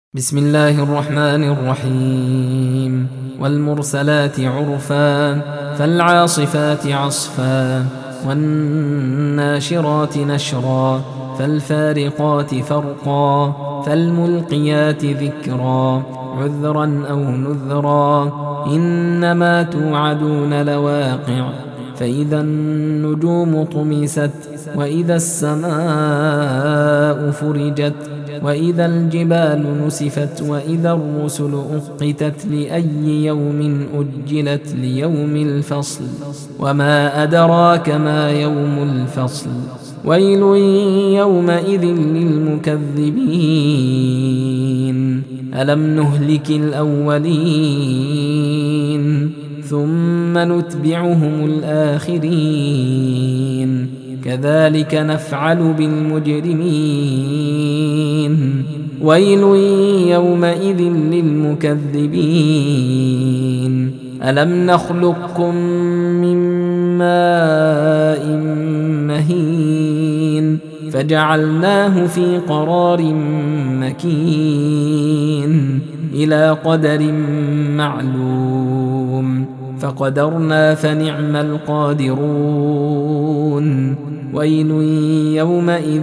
بسم الله الرحمن الرحيم والمرسلات عرفا فالعاصفات عصفا والناشرات نشرا فالفارقات فرقا فالملقيات ذكرا عذرا أو نذرا إنما توعدون لواقع فإذا النجوم طمست وإذا السماء فرجت وإذا الجبال نسفت وإذا الرسل أقتت لأي يوم أجلت ليوم الفصل وما أدراك ما يوم الفصل ويل يومئذ للمكذبين ألم نهلك الأولين ثم نتبعهم الآخرين كذلك نفعل بالمجرمين ويل يومئذ للمكذبين ألم نخلقكم من ماء مهين فجعلناه في قرار مكين إلى قدر معلوم فقدرنا فنعم القادرون ويل يومئذ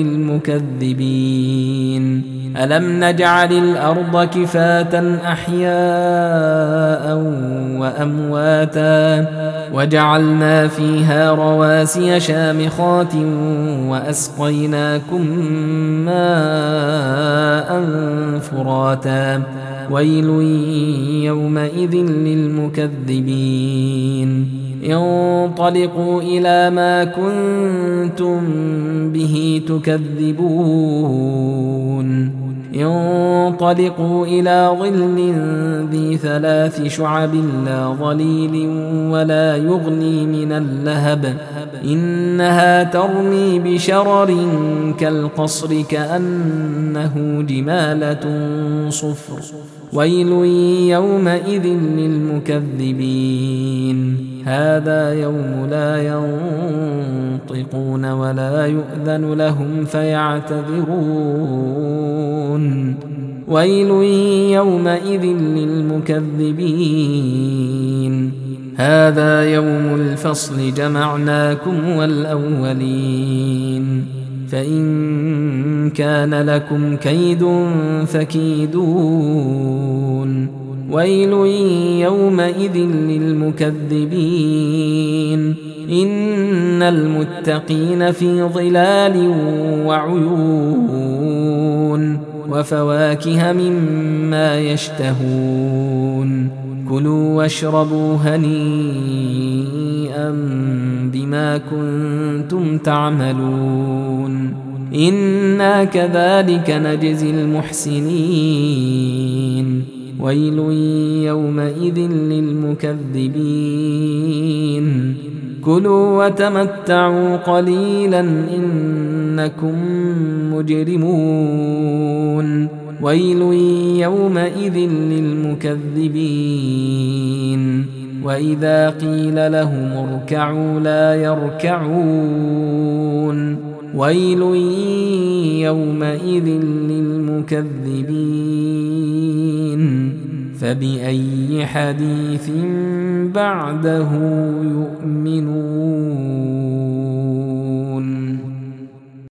للمكذبين ألم نجعل الأرض كفاة أحياء وأمواتا وجعلنا فيها رواسي شامخات وأسقيناكم ماء فراتا ويل يومئذ للمكذبين انطلقوا إلى ما كنتم به تكذبون انطلقوا إلى ظل ذي 3 شعب لا ظليل ولا يغني من اللهب إنها ترمي بشرر كالقصر كأنه جمالة صفر ويل يومئذ للمكذبين هذا يوم لا ينطقون ولا يؤذن لهم فيعتذرون ويل يومئذ للمكذبين هذا يوم الفصل جمعناكم والأولين فإن كان لكم كيد فكيدون ويل يومئذ للمكذبين إن المتقين في ظلال وعيون وفواكه مما يشتهون كلوا واشربوا هنيئا بما كنتم تعملون إنا كذلك نجزي المحسنين ويل يومئذ للمكذبين كلوا وتمتعوا قليلا إنكم مجرمون ويل يومئذ للمكذبين وإذا قيل لهم اركعوا لا يركعون ويل يومئذ للمكذبين فبأي حديث بعده يؤمنون